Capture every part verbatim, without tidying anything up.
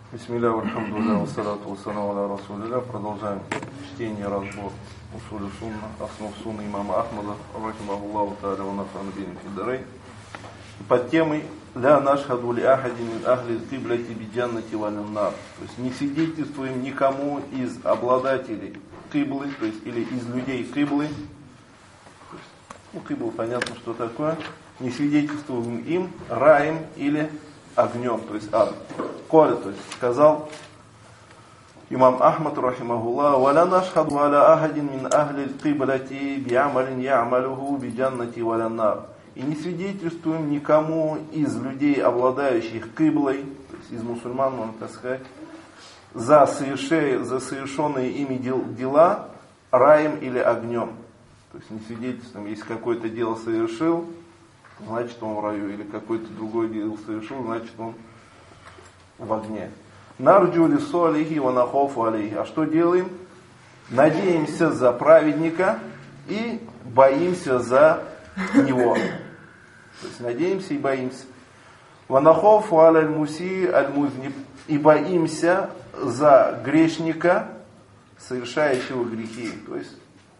Бисмилля, альхамдулилля, вассалату вассаламу аля расулилля. Продолжаем чтение, разбор усулю сунна, основ сунны имама Ахмада, рахимахуллаху тааля ва нафана бихи фид-дарайн. Под темой «Ля нашхаду ли ахади мин ахли кибляти биджаннати валин нар». То есть не свидетельствуем никому из обладателей киблы, то есть или из людей киблы. Ну, кибла понятно, что такое. Не свидетельствуем им раем или огнем, то есть ад. Коля, то есть сказал имам Ахмад, рахимахуллах: «Валя нашхаду аля ахадин мин ахли киблати би'амалин я'малуху биджаннати валин нар». И не свидетельствуем никому из людей, обладающих киблой, то есть из мусульман, можно так сказать, за, соверши, за совершенные ими дел, дела раем или огнем. То есть не свидетельствуем, если какое-то дело совершил, значит он в раю, или какое-то другое дело совершил, значит он в огне. Нарджу лису алейхи ва нахофу алейхи. А что делаем? Надеемся за праведника и боимся за него. То есть надеемся и боимся. Ва нахофу аляль муси аль музниб. И боимся за грешника, совершающего грехи. То есть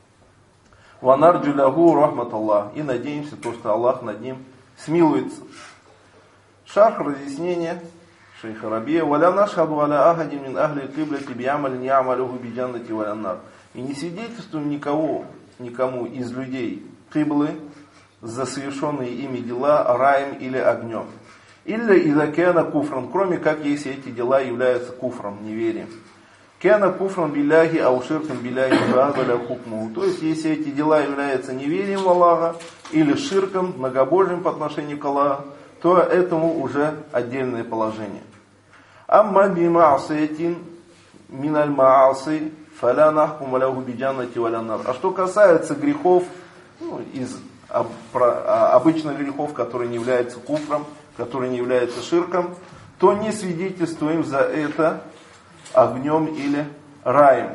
ва нарджу лаху рахмат Аллах. И надеемся, то, что Аллах над ним смилуется. Шарх, разъяснение шейха Рабия: «Валя нашхаду аля ахадин мин ахли киблати би'амалин я'малуху биджаннати валин нар». И не свидетельствуем никого, никому из людей киблы за совершенные ими дела раем или огнем. Илля иза кяна куфран, кроме как если эти дела являются куфром, неверием. Кяна куфран билляхи ау ширкан билляхи фаазаля хукму. То есть если эти дела являются неверием в Аллаха или ширком, многобожием по отношению к Аллаху, то этому уже отдельное положение. Амма бимаасиятин миналь мааси фаля нахкум ляху биджаннати валя нар. А что касается грехов, ну, из обычных грехов, которые не являются куфром, которые не являются ширком, то не свидетельствуем за это огнем или раем.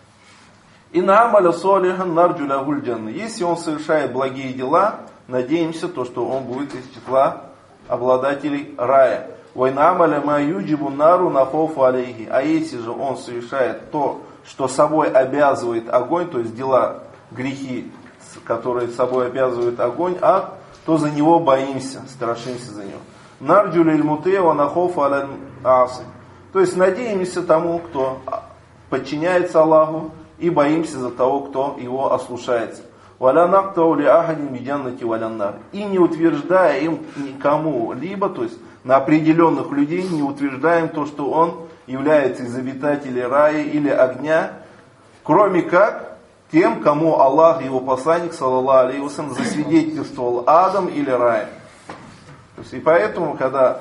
И на амаля солихан нарджу лахуль джанна. Если он совершает благие дела, надеемся, то, что он будет из числа обладателей рая. Вайна амаля ма юджибу нару нахофу алейхи. А если же он совершает то, что собой обязывает огонь, то есть дела, грехи, которые собой обязывают огонь, а то за него боимся, страшимся за него. Нарджу лиль муте ва нахофу аля аси. То есть надеемся тому, кто подчиняется Аллаху, и боимся за того, кто его ослушается. Валя нактау ли ахадин биджаннати валин нар. И не утверждая им никому либо, то есть на определенных людей не утверждаем то, что он является из обитателей рая или огня, кроме как тем, кому Аллах и его посланник, саллаллаху алейхи ва саллям, засвидетельствовал адом или раем. То есть, и поэтому, когда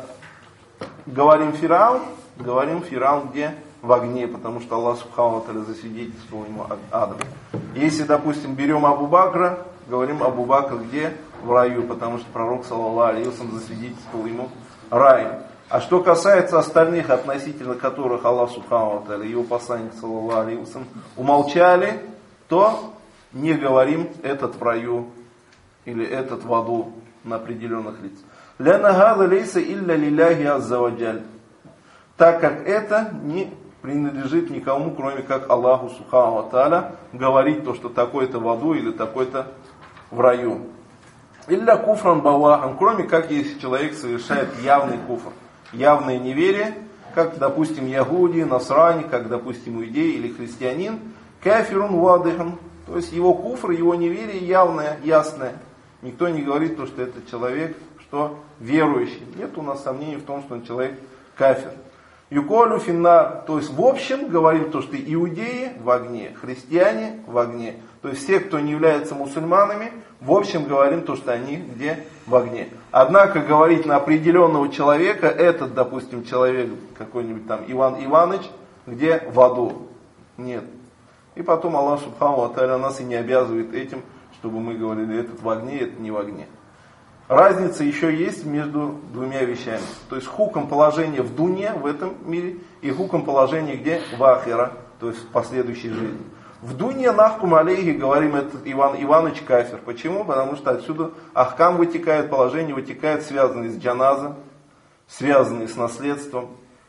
говорим Фираун, говорим Фираун где? В огне, потому что Аллах субхану ва тааля засвидетельствовал ему адом. Если, допустим, берем Абу Бакра, говорим Абу Бакр где? В раю, потому что пророк, саллаллаху алейхи ва саллям, засвидетельствовал ему раем. А что касается остальных, относительно которых Аллах субхану ва тааля и его посланник, саллаллаху алейхи ва саллям, умолчали, то не говорим этот в раю или этот в аду на определенных лицах. Ляна хаза лейса илля лилляхи азза ва джаль. Так как это не принадлежит никому, кроме как Аллаху субхану ва тааля, говорить то, что такой-то в аду или такой-то в раю. Илля куфран бавахан, кроме как если человек совершает явный куфр, явное неверие, как, допустим, ягуди, насрани, как, допустим, иудей или христианин, кафирун вадыхан, то есть его куфр, его неверие явное, ясное. Никто не говорит то, что этот человек, что верующий. Нет у нас сомнений в том, что он человек кафир. Юколю финна, то есть в общем говорим то, что иудеи в огне, христиане в огне. То есть все, кто не является мусульманами, в общем говорим то, что они где? В огне. Однако говорить на определенного человека, этот, допустим, человек какой-нибудь там Иван Иваныч, где? В аду. Нет. И потом Аллах субхану ва тааля нас и не обязывает этим, чтобы мы говорили, этот в огне, этот не в огне. Разница еще есть между двумя вещами. То есть хуком положения в дуне, в этом мире, и хуком положения где? В ахира, то есть в последующей жизни. В дуне нахкум алейхи говорим, этот Иван Иваныч кафир. Почему? Потому что отсюда ахкам вытекает, положение вытекает, связанные с джаназа, связанные с наследством,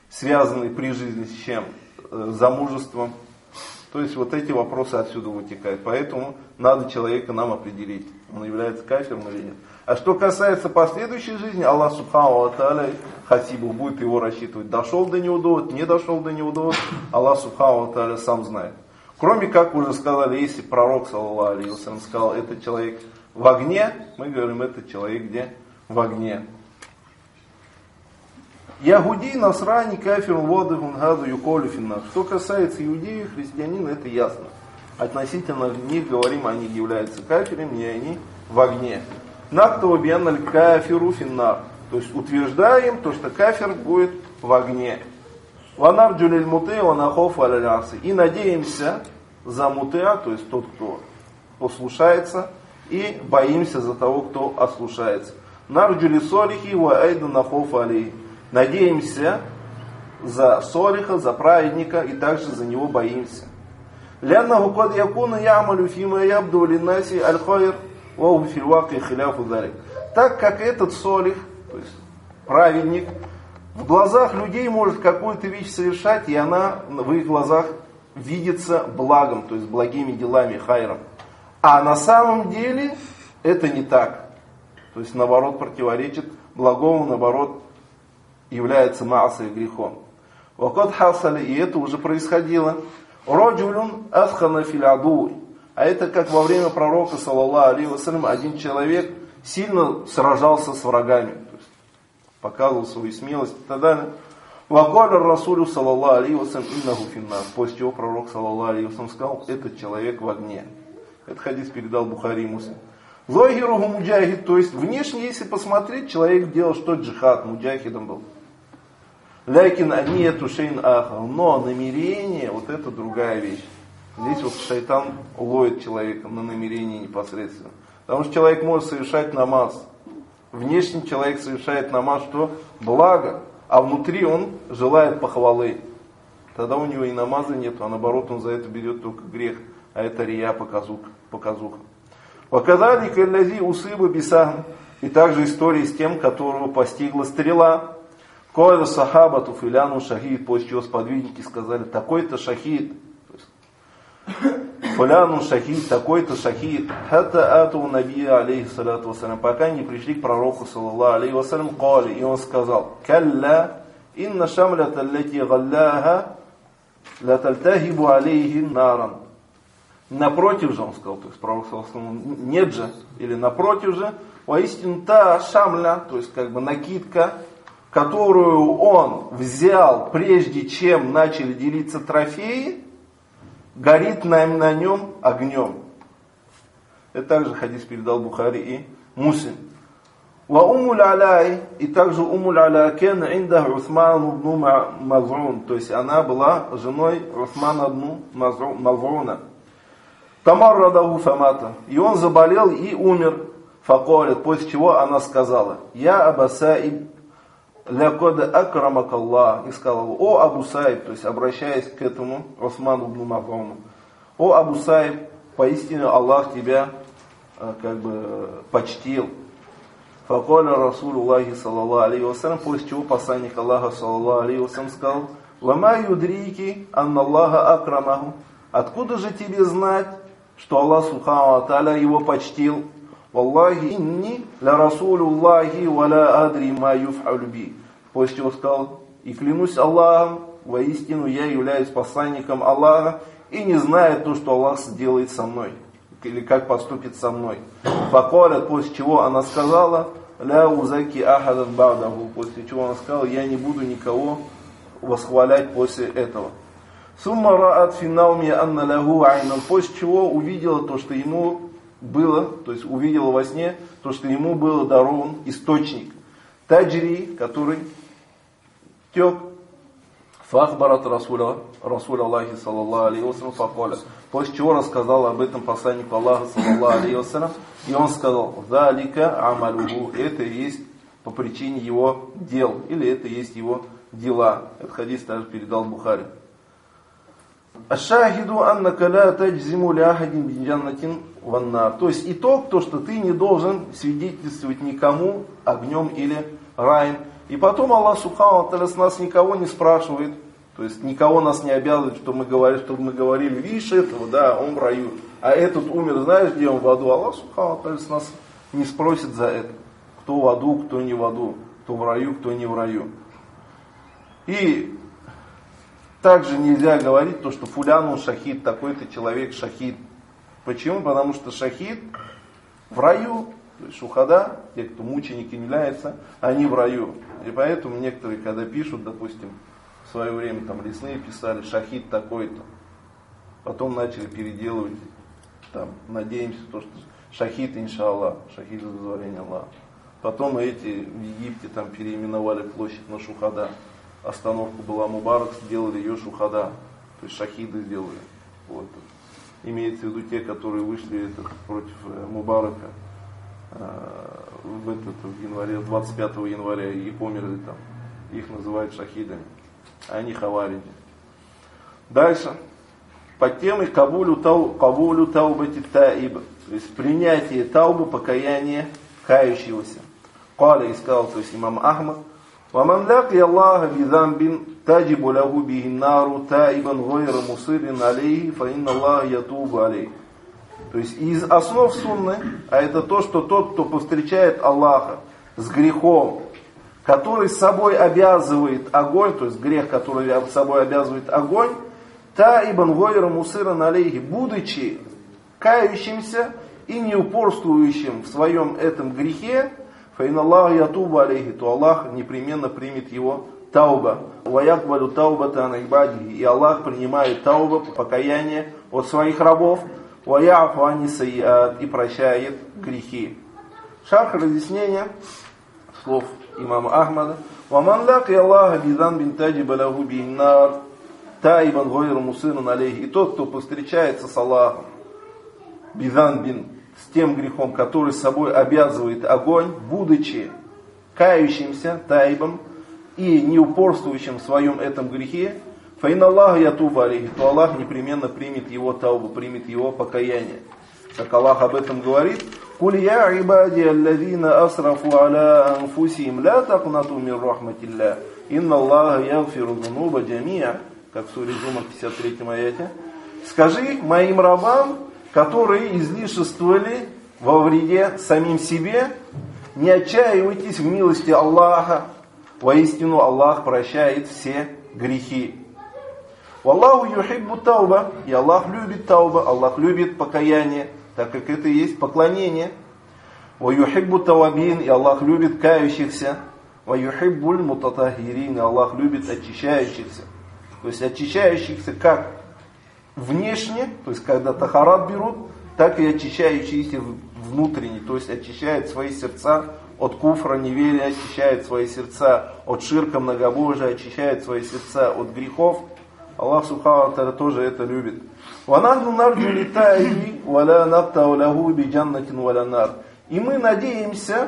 связанные при жизни с чем? Замужеством. То есть вот эти вопросы отсюда вытекают. Поэтому надо человека нам определить, он является кафиром или нет. А что касается последующей жизни, Аллах Субхану ва Тааля хасибу будет его рассчитывать. Дошел до него довод, не дошел до него довод, Аллах Субхану ва Тааля сам знает. Кроме, как уже сказали, если пророк, саллаллаху алейхи ва саллям, сказал, этот человек в огне, мы говорим, этот человек где? В огне. Ягуди, насрани, кафир, воды, гунгаду, юколю, финнах. Что касается иудеев, христианин, это ясно. Относительно них говорим, они являются кафирами, и они в огне. Нактова бианналь кафиру финнах. То есть утверждаем, то, что кафир будет в огне. Ванар джулиль муте, ванахов алялясы. И надеемся за мутеа, то есть тот, кто послушается, и боимся за того, кто ослушается. Нарджули солихи ва айду нахов алей. Надеемся за солиха, за праведника, и также за него боимся. Ляннаху кад якуна ямалю фима ябду линнаси аль-хайр ва хум фил ваки хиляфу залик. Так как этот солих, то есть праведник, в глазах людей может какую-то вещь совершать, и она в их глазах видится благом, то есть благими делами, хайром. А на самом деле это не так. То есть наоборот противоречит благому, наоборот является маасой грехом. Вакад хасали, и это уже происходило. Раджулюн асхана фил аду. А это как во время пророка, саллаллаху алейхи ва саллям, один человек сильно сражался с врагами. То есть показывал свою смелость и так далее. Вакаля расулю, саллаллаху алейхи ва саллям, иннаху финнар. После чего пророк, саллаллаху алейхи ва саллям, сказал, этот человек в огне. Этот хадис передал Бухари и Муслим. Зохируху муджахид, то есть внешне, если посмотреть, человек делал что? Джихад, муджахидом был. Лякин они эту шейн ахал. Но намерение, вот это другая вещь. Здесь вот шайтан ловит человека на намерение непосредственно. Потому что человек может совершать намаз. Внешне человек совершает намаз, что? Благо. А внутри он желает похвалы. Тогда у него и намаза нет, а наоборот он за это берет только грех. А это рия, показуха. показуха. Показали каллязи усыбы бисахм. И также история с тем, которого постигла стрела. Коэда сахаба туфиляну шахид, после чего сподвижники сказали, такой-то шахид. Фуляну шахид, такой-то шахид. Хатта ату набия алейхи салату вассалям. Пока не пришли к пророку, саллаллаху алейхи вассалям, кали. И он сказал, калля, инна шамлята аллати галляха, ла тальтахибу алейхи наран. Напротив же, он сказал, то есть пророк сказал, нет же, или напротив же, воистину та шамля, то есть как бы накидка, которую он взял, прежде чем начали делиться трофеи, горит на, на нем огнем. Это также хадис передал Бухари и Муслим. Ва умуль аляй, и также умуль аляй кен инда Усман ибн Маз'ун, то есть она была женой Усмана ибн Маз'уна. Тамаррадаху фамата. И он заболел и умер. Факолет, после чего она сказала, я Аба Саиб, лякода акрамак Аллах. И сказала, о Абу Саиб, то есть обращаясь к этому Усману ибн Маз'уну. О Абу Саиб, поистине Аллах тебя как бы почтил. Факоля Расулуллахи саллаллаху алейхи вассалям, после чего посланник Аллаха саллаллаху алейхи вассалям сказал, вама юдрики анна Аллаха акрамаху. Откуда же тебе знать, что Аллах Субхану ва Тааля его почтил? Валлахи инни ля Расулуллахи ва ля адри ма юф'алю би. После чего сказал, и клянусь Аллахом, воистину я являюсь посланником Аллаха, и не знаю то, что Аллах сделает со мной, или как поступит со мной. Факалят, после чего она сказала, ля узаки ахадан ба'даху, после чего она сказала, я не буду никого восхвалять после этого. Сумма раат фи науми анна лаху айнан, после чего увидела то, что ему было, то есть увидела во сне то, что ему было дарован источник. Таджри, который тек. Фахбарат Расуля, Расуль Аллахи саллаллаху алейхи вассалям факаля. После чего рассказал об этом посланнику Аллаха саллаллаху алейхи вассалям. И он сказал, залика амалюху, это и есть по причине его дел, или это и есть его дела. Этот хадис также передал Бухари. Ашахиду аннака ла таджзиму ля ахадин бин джаннатин ван нар. То есть итог, то, что ты не должен свидетельствовать никому огнем или раем. И потом Аллах Субхану ва Тааля с нас никого не спрашивает, то есть никого нас не обязывает, чтобы мы говорили, чтобы мы говорили, видишь этого, да, он в раю, а этот умер, знаешь, где он в аду. Аллах Субхану ва Тааля с нас не спросит за это, кто в аду, кто не в аду, кто в раю, кто не в раю. И также нельзя говорить то, что фуляну шахид, такой-то человек шахид. Почему? Потому что шахид в раю, то есть шухада, те, кто мученики являются, они в раю. И поэтому некоторые, когда пишут, допустим, в свое время там лесные писали шахид такой-то, потом начали переделывать, там, надеемся, то, что шахид иншаллах, шахид за дозволение Аллаха. Потом эти в Египте там переименовали площадь на Шухада. Остановка была Мубарак, сделали ее Шухада, то есть шахиды сделали. Вот. Имеется в виду те, которые вышли это, против э, Мубарака э, в, этот, в январе, двадцать пятого января и померли там. Их называют шахидами. Они хавариди. Дальше. Под темой кабулю, тау, кабулю таубати таиба. То есть принятие таубы, покаяния кающегося. Каля и сказал, то есть имам Ахмад. وَمَنْ لَقِيَ اللَّهَ بِذَنْبٍ تَجِبُ لَهُ بِهِ النَّارُ تَائِبًا غَيْرَ مُصِرٍّ عَلَيْهِ فَإِنَّ اللَّهَ يَتُوبُ عَلَيْهِ. То есть из основ сунны, а это то, что тот, кто повстречает Аллаха с грехом, который с собой обязывает огонь, то есть грех, который с собой обязывает огонь, таибан гойра мусиран алейхи, будучи кающимся и не упорствующим в своем этом грехе, фаин Аллах ятубу алейхи, то Аллах непременно примет его тауба. Ваякбалю таубата анайбади, и Аллах принимает тауба, покаяние от своих рабов, ваяфу ани сайят, и прощает грехи. Шарх разъяснения слов имама Ахмада. وَمَنْ لَقِيَ اللَّهَ بِذَنْبٍ تَجِبَ لَهُ بِهِ النَّارُ تَائِبًا غَيْرَ مُصِرٍّ عَلَيْهِ. И тот, кто повстречается с Аллахом, бидзанбин, с тем грехом, который с собой обязывает огонь, будучи кающимся, таибом, и не упорствующим в своем этом грехе, фаин Аллах ятубу алейхи, то Аллах непременно примет его таубу, примет его покаяние. Как Аллах об этом говорит: «Куль я ибади аллазина асрафу аля анфусихим ла такнату мин рахматилля, инна Аллаха ягфиру зунуба джамиа», как в суре Зумар пятьдесят третьем аяте. Скажи моим рабам, которые излишествовали во вреде самим себе, не отчаивайтесь в милости Аллаха, воистину Аллах прощает все грехи. Валлаху юхиббу тауба, и Аллах любит тауба, Аллах любит покаяние, так как это и есть поклонение. Ва юхиббу тавабин, и Аллах любит кающихся. Ва юхиббуль мутатахирин, и Аллах любит очищающихся. То есть очищающихся как внешне, то есть когда тахарат берут, так и очищающиеся внутренне, то есть очищают свои сердца от куфра, неверия, очищают свои сердца от ширка, многобожия, очищают свои сердца от грехов. Аллах Субхану ва Тааля тоже это любит. وَنَحْنُ نَرْجُو لِتَائِبِ وَلَا نَقْتَعُ لَهُ بِجَنَّةٍ وَلَا نَارٍ. И мы надеемся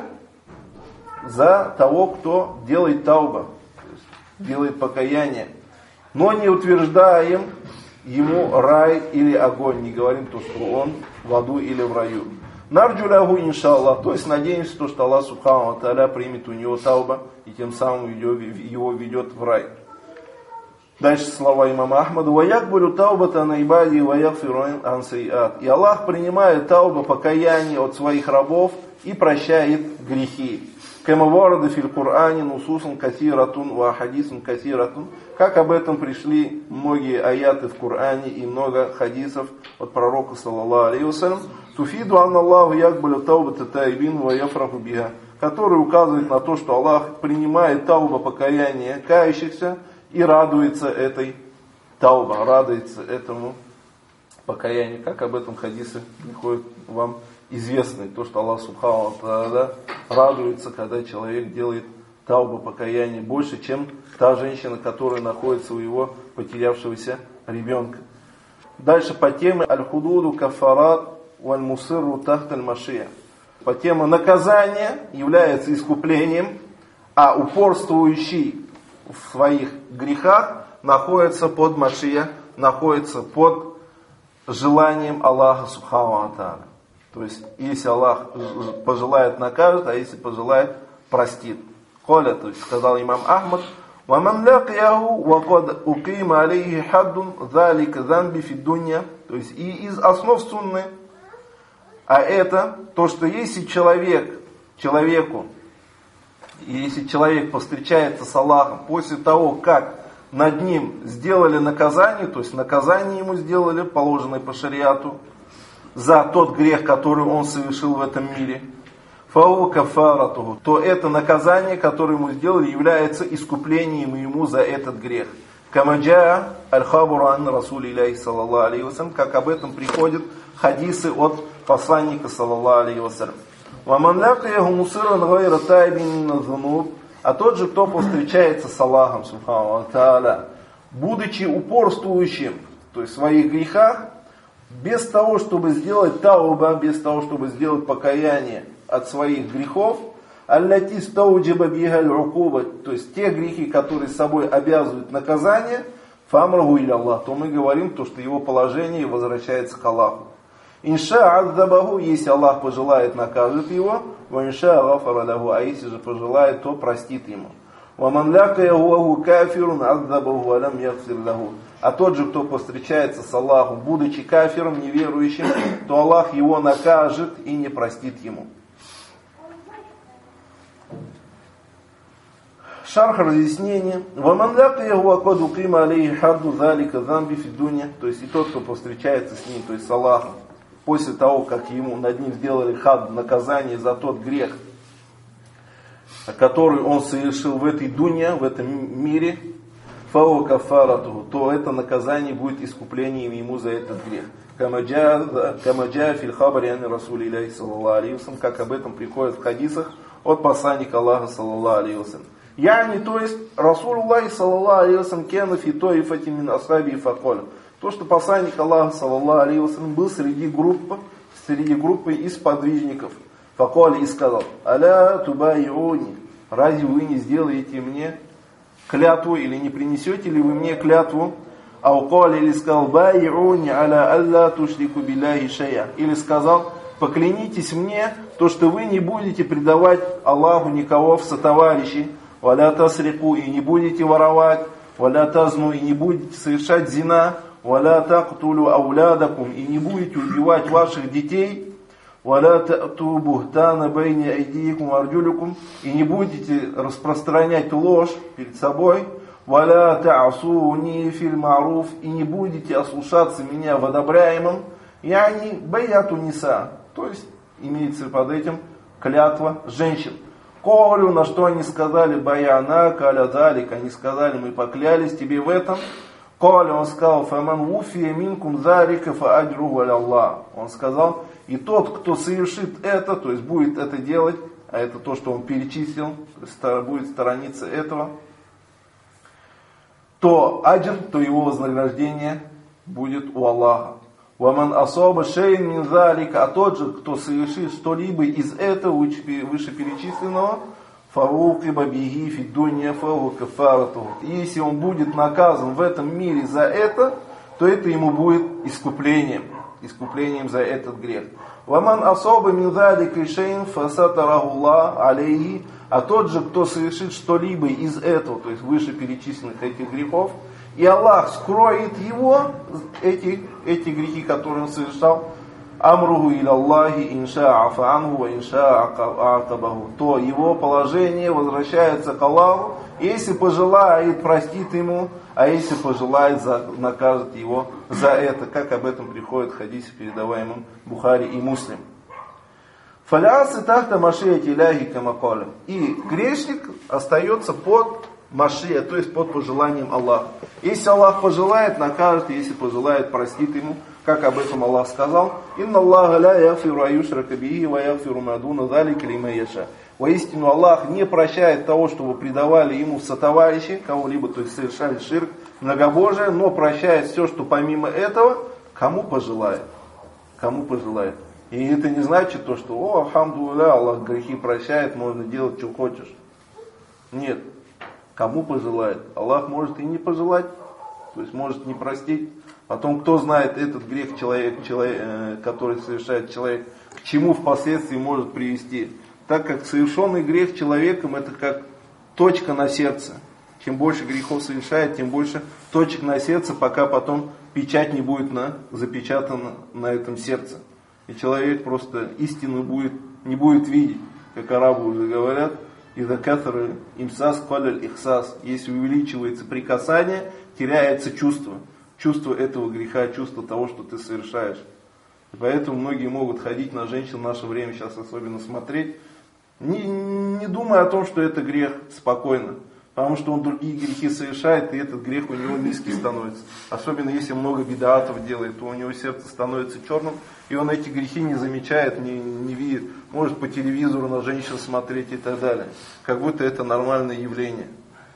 за того, кто делает тауба, то есть делает покаяние, но не утверждаем ему рай или огонь, не говорим то, что он в аду или в раю. Нарджу лягу иншаллах, то есть надеемся, то, что Аллах Субхану ва Тааля примет у него тауба и тем самым его ведет в рай. Дальше слова имама Ахмада. «Ваякбулю таубата на ибади ваякфиру ан сайят». И Аллах принимает тауба, покаяние от своих рабов и прощает грехи. «Кама варада фил Кур'ане нусусан касиратун ва хадисун касиратун». Как об этом пришли многие аяты в Коране и много хадисов от пророка саллаллаху алейхи вассалям. «Туфиду анна Аллаху якбулю таубата таибин ва яфраху биха», который указывает на то, что Аллах принимает тауба, покаяние кающихся, и радуется этой тауба, радуется этому покаянию. Как об этом хадисы приходят вам известны. То, что Аллах Субхану ва Тааля радуется, когда человек делает тауба, покаяние, больше, чем та женщина, которая находится у его потерявшегося ребенка. Дальше по теме аль-худуду кафарат валь-мусирру тахталь машия. По теме наказания является искуплением, а упорствующий в своих грехах находится под машия, находится под желанием Аллаха Субхану ва Тааля. То есть, если Аллах пожелает, накажет, а если пожелает, простит. Коля, то есть сказал имам Ахмад, وَمَنْ لَقِيَهُ وَقَدْ أُقِيمَ عَلَيْهِ حَدٌّ ذَلِكَ ذَنْبِ فِي الدُّنْيَا. То есть и из основ сунны, а это то, что если человек, человеку, если человек повстречается с Аллахом после того, как над ним сделали наказание, то есть наказание ему сделали, положенное по шариату, за тот грех, который он совершил в этом мире, фау кафаратуху, то это наказание, которое ему сделали, является искуплением ему за этот грех. Камаджа аль-хабуру ан расулилляхи саллаллаху алейхи вассалям, как об этом приходят хадисы от посланника саллаллаху алейхи вассалям. Ваман лякаяху мусиран гайра тайбин мина зунуб, а тот же, кто повстречается с Аллахом, субхану ва тааля, будучи упорствующим, то есть в своих грехах, без того, чтобы сделать тауба, без того, чтобы сделать покаяние от своих грехов, аллати стауджиба бихаль укуба, то есть те грехи, которые с собой обязывают наказание, фамраху иля Аллах, то мы говорим, то, что его положение возвращается к Аллаху. Инша адзабаху, если Аллах пожелает, накажет его, ва инша гафара лаху, а если же пожелает, то простит ему. Ва ман лякаяху кафирун адзабаху алям яхфир лаху. А тот же, кто повстречается с Аллахом, будучи кафиром, неверующим, то Аллах его накажет и не простит ему. Шарх разъяснение. وَمَنْ لَقِيَهُ وَقَدْ أُقِيمَ عَلَيْهِ حَدُّ ذَلِكَ ذَنْبِ فِي الدُّنْيَا. То есть и тот, кто повстречается с ним, то есть с Аллахом, после того, как ему над ним сделали хад, наказание за тот грех, который он совершил в этой дуне, в этом мире, фау кафаратуху, то это наказание будет искуплением ему за этот грех. Камаджа фил хабари ан расулилляхи саллаллаху алейхи вассалям, как об этом приходит в хадисах от посланника Аллаха саллаллаху алейхи вассалям. Яни, то есть, Расулуллахи саллаллаху алейхи вассалям кена фи тоифати мин асхаби факоля. То, что посланник Аллаха саллаллаху алейхи вассалям был среди группы, среди группы из подвижников. Факоля и сказал: аля тубайюни, разве вы не сделаете мне клятву или не принесете ли вы мне клятву? Ауколя или сказал: байюни аля алла тушрику билляхи шайя. Или сказал: поклянитесь мне, то, что вы не будете предавать Аллаху никого в сотоварищи. Валя тасрику, и не будете воровать, валя тазну, и не будете совершать зина, валя тактулю аулядакум, и не будете убивать ваших детей, валя тату бухтана байни айдиикум арджулюкум, и не будете распространять ложь перед собой, валя таасуни фил маруф, и не будете ослушаться меня в одобряемом, яни баяту ниса, то есть имеется под этим клятва женщин. Колю, на что они сказали: баяна, каля далик, они сказали: мы поклялись тебе в этом. Коля, он сказал: фаман уфия минкум зарика фа аджру Аллах. Он сказал: и тот, кто совершит это, то есть будет это делать, а это то, что он перечислил, будет сторониться этого, то аджр, то его вознаграждение будет у Аллаха. Ваман асаба шейн мин залика, а тот же, кто совершит что-либо из этого вышеперечисленного, фаукиба биги фи дунья фау кафарату. Если он будет наказан в этом мире за это, то это ему будет искуплением, искуплением за этот грех. Ваман асаба мин залика шейн фасатарахуллах алейхи, а тот же, кто совершит что-либо из этого, то есть вышеперечисленных этих грехов, и Аллах скроет его, эти, эти грехи, которые он совершал, амругу иля Аллахи инша афаанху ва инша акабаху, то его положение возвращается к Аллаху, если пожелает, простит ему, а если пожелает, накажет его за это, как об этом приходит в хадисе, передаваемом Бухари и Муслим. Фалясы тахта машияти ляхи камаколя. И грешник остается под машия, то есть под пожеланием Аллаха. Если Аллах пожелает, накажет, если пожелает, простит ему, как об этом Аллах сказал: «Инна Аллаха ля яфиру аюшрака бихи ва яфиру мадуна залика лиман яша». Воистину Аллах не прощает того, что вы предавали ему в сотоварищи, кого-либо, то есть совершали ширк, многобожие, но прощает все, что помимо этого, кому пожелает. Кому пожелает. И это не значит то, что «О, алхамдулилля, Аллах грехи прощает, можно делать, что хочешь». Нет. Кому пожелает. Аллах может и не пожелать, то есть может не простить. Потом, кто знает этот грех, человек, человек, который совершает человек, к чему впоследствии может привести. Так как совершенный грех человеком, это как точка на сердце. Чем больше грехов совершает, тем больше точек на сердце, пока потом печать не будет на, запечатана на этом сердце. И человек просто истину будет, не будет видеть, как арабы уже говорят. «Иза кафара имсас каляль ихсас». Если увеличивается прикасание, теряется чувство. Чувство этого греха, чувство того, что ты совершаешь. И поэтому многие могут ходить на женщин в наше время, сейчас особенно смотреть, не, не думая о том, что это грех, спокойно. Потому что он другие грехи совершает, и этот грех у него низкий становится. Особенно если много бидаатов делает, то у него сердце становится черным, и он эти грехи не замечает, не, не видит. Может по телевизору на женщин смотреть и так далее. Как будто это нормальное явление.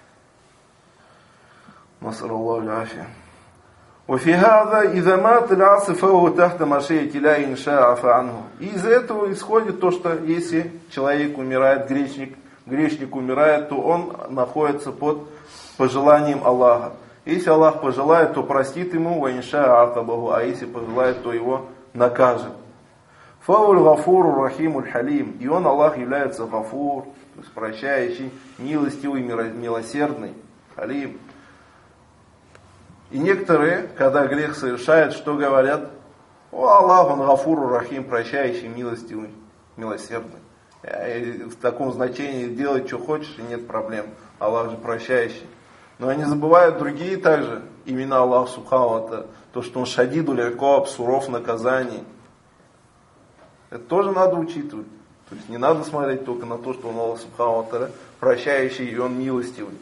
Насраллаху афия. وفي هذا إذا مات العاصي فهو تحت مشيئة الله إن شاء عفا عنه. И из этого исходит то, что если человек умирает, грешник, грешник умирает, то он находится под пожеланием Аллаха. Если Аллах пожелает, то простит ему, ва инша акабаху, а если пожелает, то его накажет. Фауль гафуру рахимуль халим. И он, Аллах, является гафур, то есть прощающий, милостивый, милосердный, халим. И некоторые, когда грех совершают, что говорят? О, Аллах, он гафуру рахим, прощающий, милостивый, милосердный. И в таком значении делай, что хочешь, и нет проблем. Аллах же прощающий. Но они забывают другие также имена Аллаха Субхану, то, что он шадидуль икаб, суров наказаний. Это тоже надо учитывать. То есть не надо смотреть только на то, что он Аллах Субхану прощающий и он милостивый.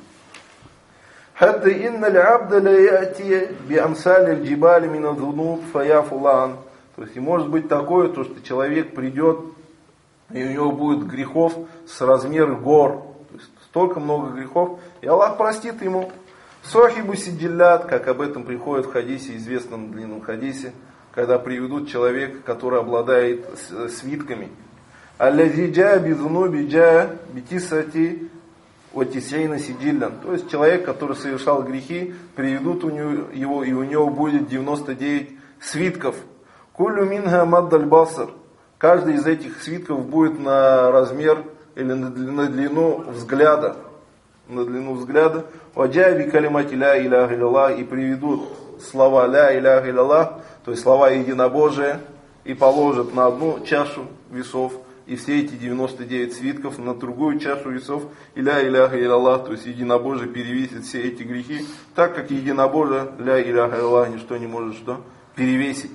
Хатта инна л'абда ла яти би амсали l'джибали мина зунуб фаяфулан. То есть и может быть такое, то, что человек придет, и у него будет грехов с размера гор. То есть столько много грехов, и Аллах простит ему. Сохибу сидиллят, как об этом приходит в хадисе, известном длинном хадисе, когда приведут человека, который обладает свитками. Аллази джа бизунуби джа битисати отисейна сидиллян. То есть человек, который совершал грехи, приведут у него, его, и у него будет девяносто девять свитков. Кулю минха маддаль басар. Каждый из этих свитков будет на размер или на длину взгляда. На длину взгляда. Ваджаби калимати ля иляха илlallah. И приведут слова ля иляха илlallah, то есть слова единобожия, и положат на одну чашу весов. И все эти девяносто девять свитков на другую чашу весов. И ля иляха илlallah, то есть единобожие перевесит все эти грехи. Так как единобожие ля иляха илlallah ничто не может что перевесить.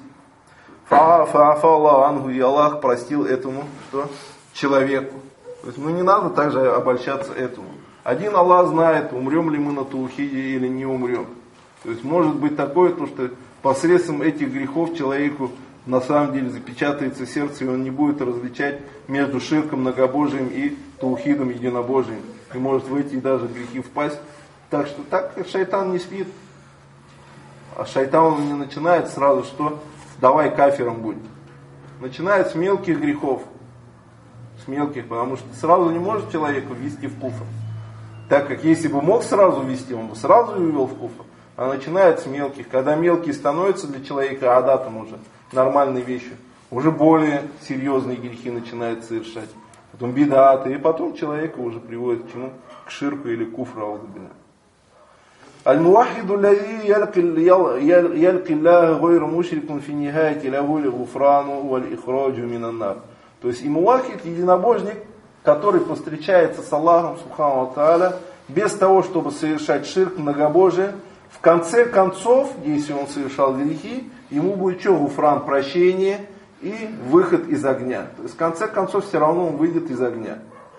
Фаафа Аллаху ангу, и Аллах простил этому что? Человеку. То есть, ну не надо также обольщаться этому. Один Аллах знает, умрем ли мы на таухиде или не умрем. То есть может быть такое, то, что посредством этих грехов человеку на самом деле запечатается сердце, и он не будет различать между ширком, многобожием и таухидом, единобожием. И может в эти даже грехи впасть. Так что так шайтан не спит. А шайтан он не начинает сразу, что давай кафиром будь. Начинает с мелких грехов. С мелких, потому что сразу не может человека ввести в куфр. Так как если бы мог сразу ввести, он бы сразу ввел в куфр. А начинает с мелких. Когда мелкие становятся для человека адатом уже, нормальной вещью, уже более серьезные грехи начинает совершать. Потом бидаты, и потом человека уже приводит к чему? К ширку или куфру. Аудубина. Аль-муахиду лази ялки Аллаха гойру мушрикун фи нихаяти лаху л'гуфрану валь-ихраджу минан-нар. То есть и муахид, единобожник, который повстречается с Аллахом Субхану ва Тааля, без того, чтобы совершать ширк, многобожие, в конце концов, если он совершал грехи, ему будет что? Гуфран, прощение и выход из огня. То есть в конце концов все равно он выйдет из огня.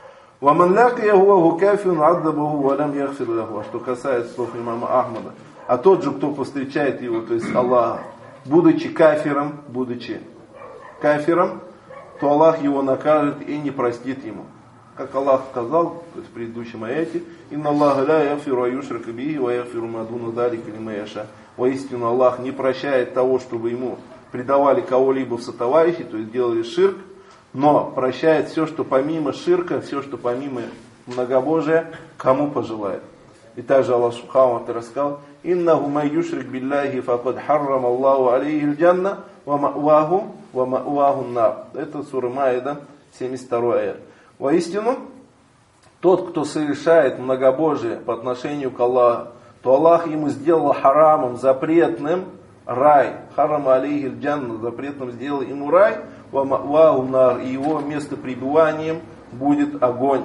Что касается слов имама Ахмада. А тот же, кто повстречает его, то есть Аллаха, будучи кафиром, будучи кафиром, то Аллах его накажет и не простит ему. Как Аллах сказал, то есть в предыдущем аяте, «Инна Аллаха ля яфиру аюшрака бихи, ва яфиру ма дуна залика лиман яша». Воистину Аллах не прощает того, чтобы ему предавали кого-либо в сотоварищи, то есть делали ширк, но прощает все, что помимо ширка, все, что помимо многобожия, кому пожелает. И также Аллах Субхану ва Тааля сказал: «Иннаху ман юшрик билляхи факад харрама Аллаху алейхи аль-джанна ва ма'ваху ва ма'ваху ан-нар». Это сура Маида, семьдесят второй аят. Воистину, тот, кто совершает многобожие по отношению к Аллаху, то Аллах ему сделал харамом, запретным рай. Харам алейхи джанна, запретным сделал ему рай, ва ма'ваху нар, и его место пребыванием будет огонь.